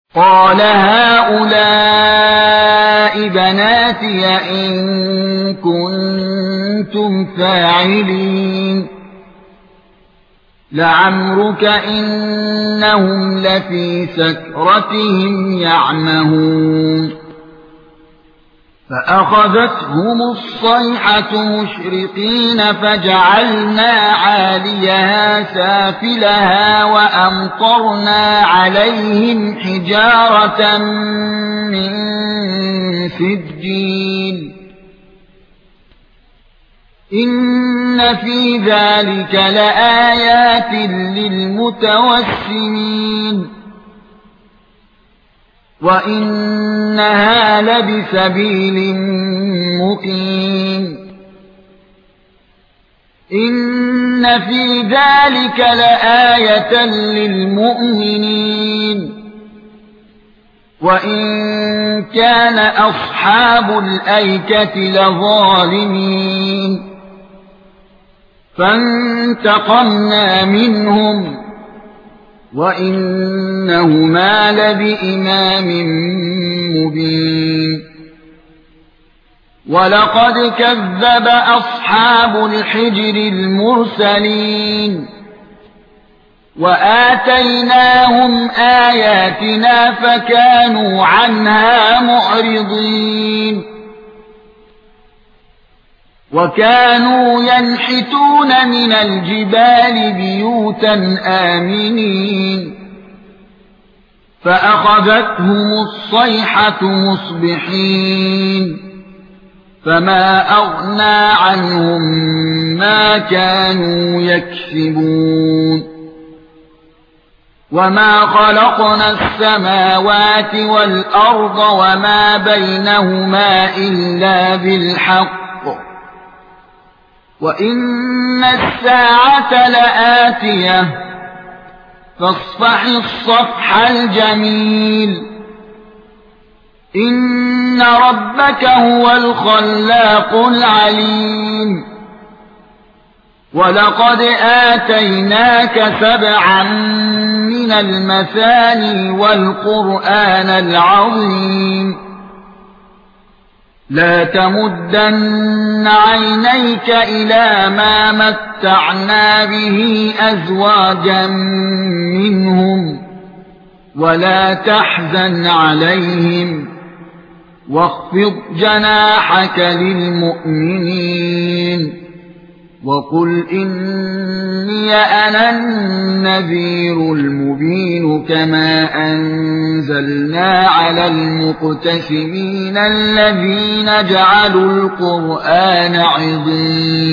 قال هؤلاء بناتي إن كنتم فاعلين لعمرك إنهم لفي سكرتهم يعمهون فأخذتهم الصيحة مشرقين فجعلنا عاليها سافلها وأمطرنا عليهم حجارة من سجيل إن في ذلك لآيات للمتوسمين وإنها لبسبيل مقيم إن في ذلك لآية للمؤمنين وإن كان أصحاب الأيكة لظالمين فانتقمنا منهم وإنهما لبإمام مبين ولقد كذب أصحاب الحجر المرسلين وآتيناهم آياتنا فكانوا عنها معرضين وكانوا ينحتون من الجبال بيوتا آمنين فأخذتهم الصيحة مصبحين فما أغنى عنهم ما كانوا يكسبون وما خلقنا السماوات والأرض وما بينهما إلا بالحق وإن الساعة لآتية فاصفح الصفح الجميل إن ربك هو الخلاق العليم ولقد آتيناك 7 من المثاني والقرآن العظيم لا تمدن عينيك إلى ما متعنا به أزواجا منهم ولا تحزن عليهم واخفض جناحك للمؤمنين وقل إني أنا النذير المبين كما أنزلنا على المقتسمين الذين جعلوا القرآن عضين